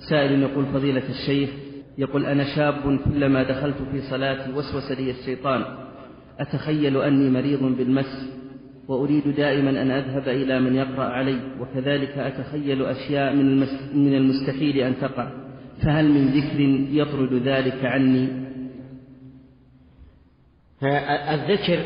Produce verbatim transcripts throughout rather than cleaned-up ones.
سائل يقول: فضيلة الشيخ، يقول: أنا شاب كلما دخلت في صلاتي وسوس لي الشيطان، أتخيل أني مريض بالمس، وأريد دائما أن أذهب إلى من يقرأ علي، وكذلك أتخيل أشياء من المستحيل أن تقع، فهل من ذكر يطرد ذلك عني؟ الذكر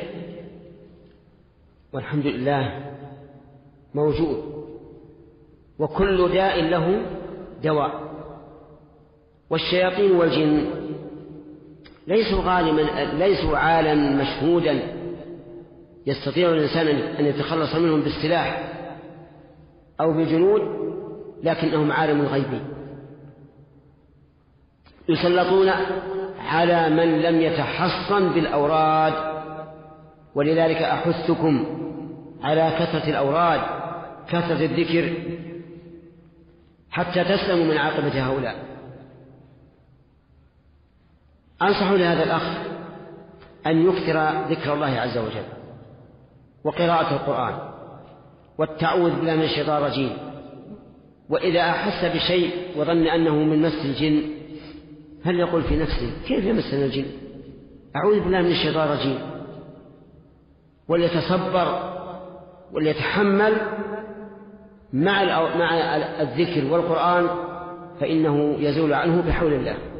والحمد لله موجود، وكل داء له دواء، والشياطين والجن ليسوا غالبا ليسوا عالما مشهودا يستطيع الإنسان أن يتخلص منهم بالسلاح أو بالجنود، لكنهم عالم غيبي يسلطون على من لم يتحصن بالأوراد. ولذلك أحثكم على كثرة الأوراد، كثرة الذكر، حتى تسلموا من عاقبة هؤلاء. أنصح لهذا الأخ أن يكثر ذكر الله عز وجل وقراءة القرآن والتعوذ بالله من الشيطان الرجيم. وإذا أحس بشيء وظن أنه من مس الجن، هل يقول في نفسه: كيف يمسنا الجن؟ أعوذ بالله من الشيطان الرجيم، وليتصبر وليتحمل مع الذكر والقرآن، فإنه يزول عنه بحول الله.